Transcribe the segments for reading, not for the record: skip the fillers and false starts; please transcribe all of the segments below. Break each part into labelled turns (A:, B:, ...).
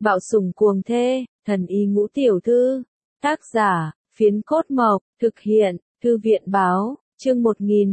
A: Bạo sủng cuồng thê, thần y ngũ tiểu thư. Tác giả, Phiến Cốt Mộc, thực hiện, Thư viện báo, chương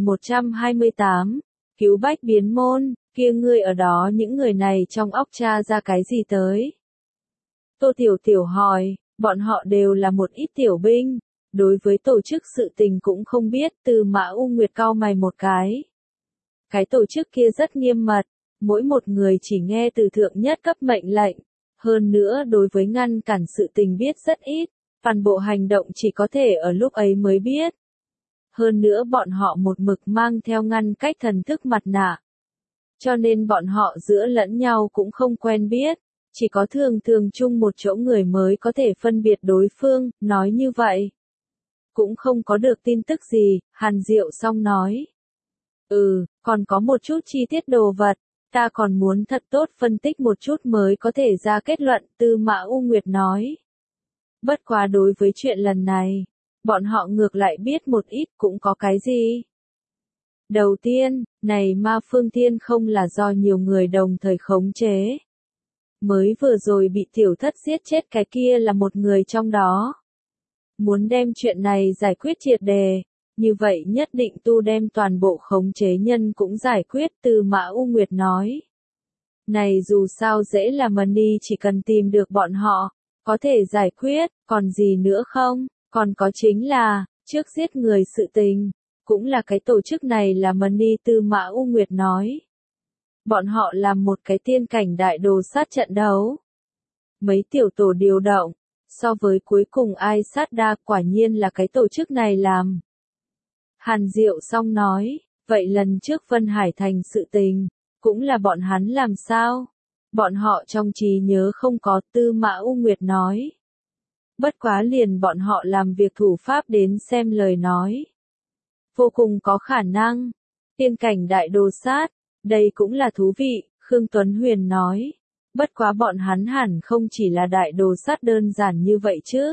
A: 1128, cứu bách biến môn, kia ngươi ở đó những người này trong óc tra ra cái gì tới? Tô Tiểu Tiểu hỏi, bọn họ đều là một ít tiểu binh, đối với tổ chức sự tình cũng không biết. Từ Mã U Nguyệt cau mày một cái. Cái tổ chức kia rất nghiêm mật, mỗi một người chỉ nghe từ thượng nhất cấp mệnh lệnh, hơn nữa đối với ngăn cản sự tình biết rất ít, toàn bộ hành động chỉ có thể ở lúc ấy mới biết. Hơn nữa bọn họ một mực mang theo ngăn cách thần thức mặt nạ, cho nên bọn họ giữa lẫn nhau cũng không quen biết, chỉ có thường thường chung một chỗ người mới có thể phân biệt đối phương. Nói như vậy cũng không có được tin tức gì. Hàn Diệu Song nói, còn có một chút chi tiết đồ vật, ta còn muốn thật tốt phân tích một chút mới có thể ra kết luận. Tư Mã U Nguyệt nói, bất quá đối với chuyện lần này, bọn họ ngược lại biết một ít. Cũng có cái gì? Đầu tiên, này Ma Phương Thiên không là do nhiều người đồng thời khống chế. Mới vừa rồi bị tiểu thất giết chết cái kia là một người trong đó. Muốn đem chuyện này giải quyết triệt đề, như vậy nhất định tu đem toàn bộ khống chế nhân cũng giải quyết. Từ Mã U Nguyệt nói, này dù sao dễ là Money, chỉ cần tìm được bọn họ, có thể giải quyết. Còn gì nữa không? Còn có chính là, trước giết người sự tình, cũng là cái tổ chức này là Money. Tư Mã U Nguyệt nói, bọn họ làm một cái tiên cảnh đại đồ sát trận đấu. Mấy tiểu tổ điều động, so với cuối cùng ai sát đa, quả nhiên là cái tổ chức này làm. Hàn Diệu Song nói, vậy lần trước Vân Hải Thành sự tình, cũng là bọn hắn làm sao? Bọn họ trong trí nhớ không có. Tư Mã U Nguyệt nói, bất quá liền bọn họ làm việc thủ pháp đến xem lời nói, vô cùng có khả năng. Tiên cảnh đại đồ sát, đây cũng là thú vị. Khương Tuấn Huyền nói, bất quá bọn hắn hẳn không chỉ là đại đồ sát đơn giản như vậy chứ.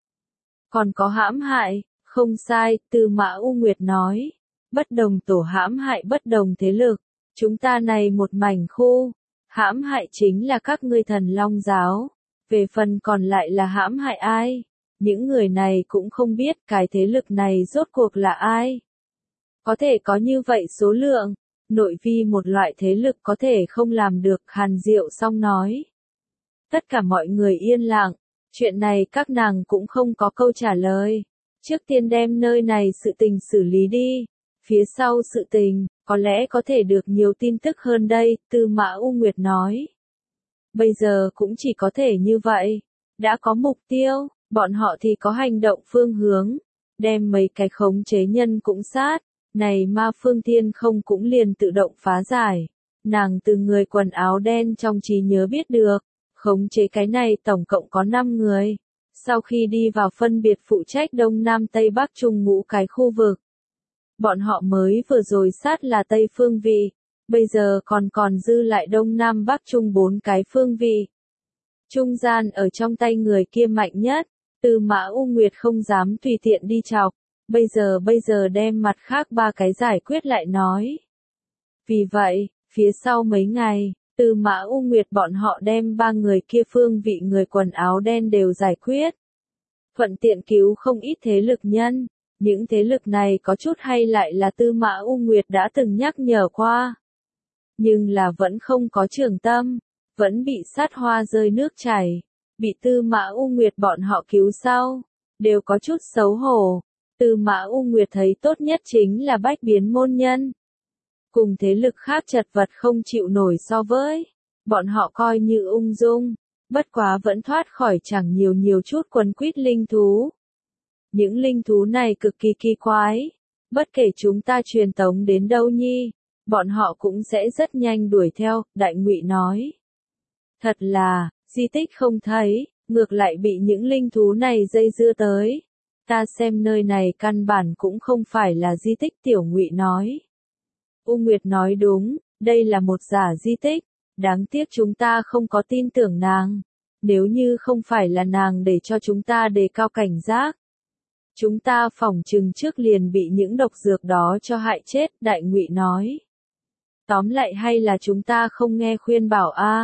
A: Còn có hãm hại. Không sai. Tư Mã U Nguyệt nói, bất đồng tổ hãm hại bất đồng thế lực. Chúng ta này một mảnh khu, hãm hại chính là các ngươi Thần Long giáo. Về phần còn lại là hãm hại ai, những người này cũng không biết cái thế lực này rốt cuộc là ai. Có thể có như vậy số lượng, nội vi một loại thế lực có thể không làm được. Hàn Diệu Song nói, tất cả mọi người yên lặng, chuyện này các nàng cũng không có câu trả lời. Trước tiên đem nơi này sự tình xử lý đi, phía sau sự tình, có lẽ có thể được nhiều tin tức hơn đây. Tư Mã U Nguyệt nói, bây giờ cũng chỉ có thể như vậy. Đã có mục tiêu, bọn họ thì có hành động phương hướng. Đem mấy cái khống chế nhân cũng sát. Này Ma Phương Thiên không cũng liền tự động phá giải. Nàng từ người quần áo đen trong trí nhớ biết được, khống chế cái này tổng cộng có 5 người. Sau khi đi vào phân biệt phụ trách Đông Nam Tây Bắc Trung ngũ cái khu vực. Bọn họ mới vừa rồi sát là Tây phương vị, bây giờ còn dư lại Đông Nam Bắc Trung 4 cái phương vị. Trung gian ở trong tay người kia mạnh nhất. Tư Mã U Nguyệt không dám tùy tiện đi chọc, bây giờ đem mặt khác 3 cái giải quyết lại nói. Vì vậy, phía sau mấy ngày, Tư Mã U Nguyệt bọn họ đem 3 người kia phương vị người quần áo đen đều giải quyết. Thuận tiện cứu không ít thế lực nhân. Những thế lực này có chút hay lại là Tư Mã U Nguyệt đã từng nhắc nhở qua. Nhưng là vẫn không có trường tâm, vẫn bị sát hoa rơi nước chảy. Bị Tư Mã U Nguyệt bọn họ cứu sau, đều có chút xấu hổ. Tư Mã U Nguyệt thấy tốt nhất chính là bách biến môn nhân. Cùng thế lực khác chật vật không chịu nổi so với, bọn họ coi như ung dung, bất quá vẫn thoát khỏi chẳng nhiều chút quấn quýt linh thú. Những linh thú này cực kỳ kỳ quái, bất kể chúng ta truyền tống đến đâu nhi, bọn họ cũng sẽ rất nhanh đuổi theo. Đại Ngụy nói, thật là, di tích không thấy, ngược lại bị những linh thú này dây dưa tới. Ta xem nơi này căn bản cũng không phải là di tích. Tiểu Ngụy nói, U Nguyệt nói đúng, đây là một giả di tích, đáng tiếc chúng ta không có tin tưởng nàng. Nếu như không phải là nàng để cho chúng ta đề cao cảnh giác, chúng ta phỏng chừng trước liền bị những độc dược đó cho hại chết. Đại Ngụy nói, tóm lại hay là chúng ta không nghe khuyên bảo a.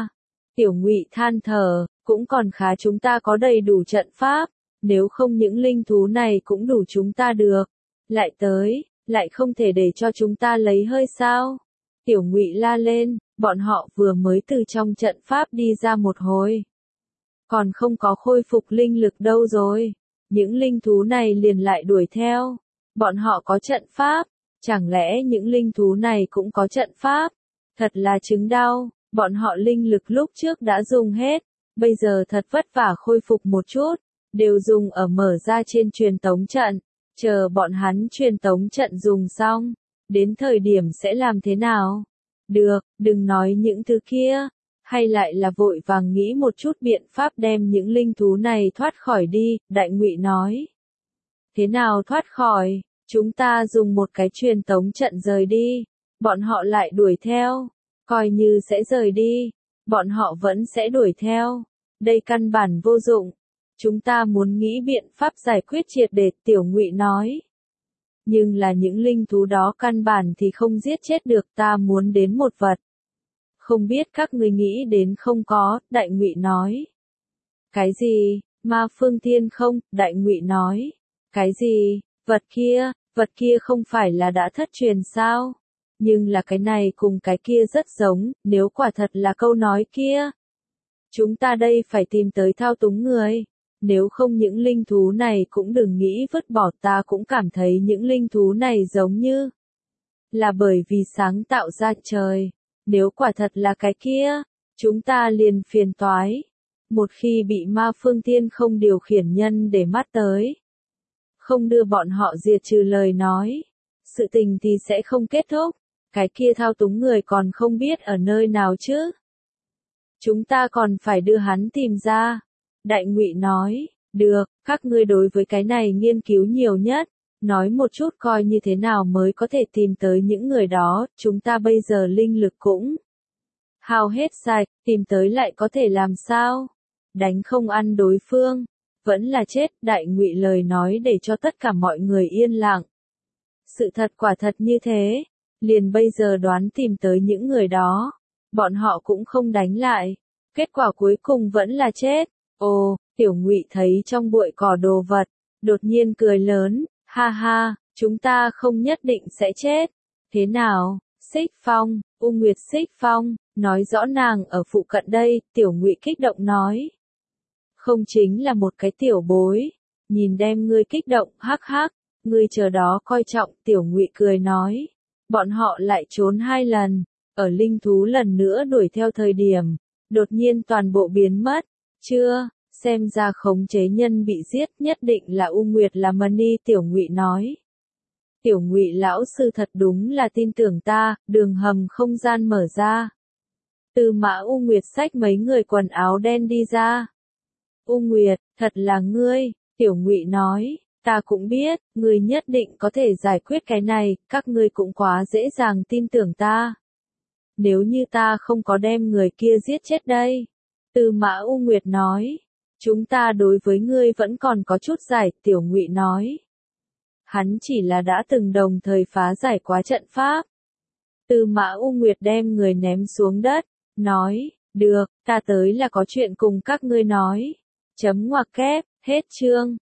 A: Tiểu Ngụy than thở, cũng còn khá chúng ta có đầy đủ trận pháp, nếu không những linh thú này cũng đủ chúng ta được. Lại tới, lại không thể để cho chúng ta lấy hơi sao? Tiểu Ngụy la lên, bọn họ vừa mới từ trong trận pháp đi ra một hồi. Còn không có khôi phục linh lực đâu rồi. Những linh thú này liền lại đuổi theo. Bọn họ có trận pháp, chẳng lẽ những linh thú này cũng có trận pháp? Thật là chứng đau, bọn họ linh lực lúc trước đã dùng hết, bây giờ thật vất vả khôi phục một chút, đều dùng ở mở ra trên truyền tống trận, chờ bọn hắn truyền tống trận dùng xong, đến thời điểm sẽ làm thế nào? Được, đừng nói những thứ kia, hay lại là vội vàng nghĩ một chút biện pháp đem những linh thú này thoát khỏi đi, Đại Ngụy nói. Thế nào thoát khỏi? Chúng ta dùng một cái truyền tống trận rời đi, bọn họ lại đuổi theo, coi như sẽ rời đi, bọn họ vẫn sẽ đuổi theo, đây căn bản vô dụng, chúng ta muốn nghĩ biện pháp giải quyết triệt để, Tiểu Ngụy nói. Nhưng là những linh thú đó căn bản thì không giết chết được, ta muốn đến một vật. Không biết các ngươi nghĩ đến không có, Đại Ngụy nói. Cái gì, Ma Phương Thiên không, Đại Ngụy nói. Cái gì, vật kia không phải là đã thất truyền sao? Nhưng là cái này cùng cái kia rất giống, nếu quả thật là câu nói kia. Chúng ta đây phải tìm tới thao túng người. Nếu không những linh thú này cũng đừng nghĩ vứt bỏ, ta cũng cảm thấy những linh thú này giống như là bởi vì sáng tạo ra trời. Nếu quả thật là cái kia, chúng ta liền phiền toái. Một khi bị Ma Phương Thiên không điều khiển nhân để mắt tới, không đưa bọn họ diệt trừ lời nói, sự tình thì sẽ không kết thúc. Cái kia thao túng người còn không biết ở nơi nào chứ. Chúng ta còn phải đưa hắn tìm ra. Đại Ngụy nói, được, các ngươi đối với cái này nghiên cứu nhiều nhất, nói một chút coi như thế nào mới có thể tìm tới những người đó, chúng ta bây giờ linh lực cũng hao hết sạch, tìm tới lại có thể làm sao? Đánh không ăn đối phương, vẫn là chết, Đại Ngụy lời nói để cho tất cả mọi người yên lặng. Sự thật quả thật như thế, liền bây giờ đoán tìm tới những người đó, bọn họ cũng không đánh lại, kết quả cuối cùng vẫn là chết. Ồ, Tiểu Ngụy thấy trong bụi cỏ đồ vật, đột nhiên cười lớn, ha ha, chúng ta không nhất định sẽ chết. Thế nào, Xích Phong, U Nguyệt Xích Phong, nói rõ nàng ở phụ cận đây, Tiểu Ngụy kích động nói. Không chính là một cái tiểu bối, nhìn đem ngươi kích động, hắc hắc, ngươi chờ đó coi trọng, Tiểu Ngụy cười nói. Bọn họ lại trốn 2 lần, ở linh thú lần nữa đuổi theo thời điểm, đột nhiên toàn bộ biến mất. Chưa, xem ra khống chế nhân bị giết nhất định là U Nguyệt là Mani, Tiểu Ngụy nói. Tiểu Ngụy lão sư thật đúng là tin tưởng ta, đường hầm không gian mở ra. Tư Mã U Nguyệt xách mấy người quần áo đen đi ra. U Nguyệt, thật là ngươi, Tiểu Ngụy nói, ta cũng biết, ngươi nhất định có thể giải quyết cái này, các ngươi cũng quá dễ dàng tin tưởng ta. Nếu như ta không có đem người kia giết chết đây. Tư Mã U Nguyệt nói, chúng ta đối với ngươi vẫn còn có chút giải, Tiểu Ngụy nói. Hắn chỉ là đã từng đồng thời phá giải quá trận pháp. Tư Mã U Nguyệt đem người ném xuống đất, nói, được, ta tới là có chuyện cùng các ngươi nói. Chấm ngoặc kép, hết chương.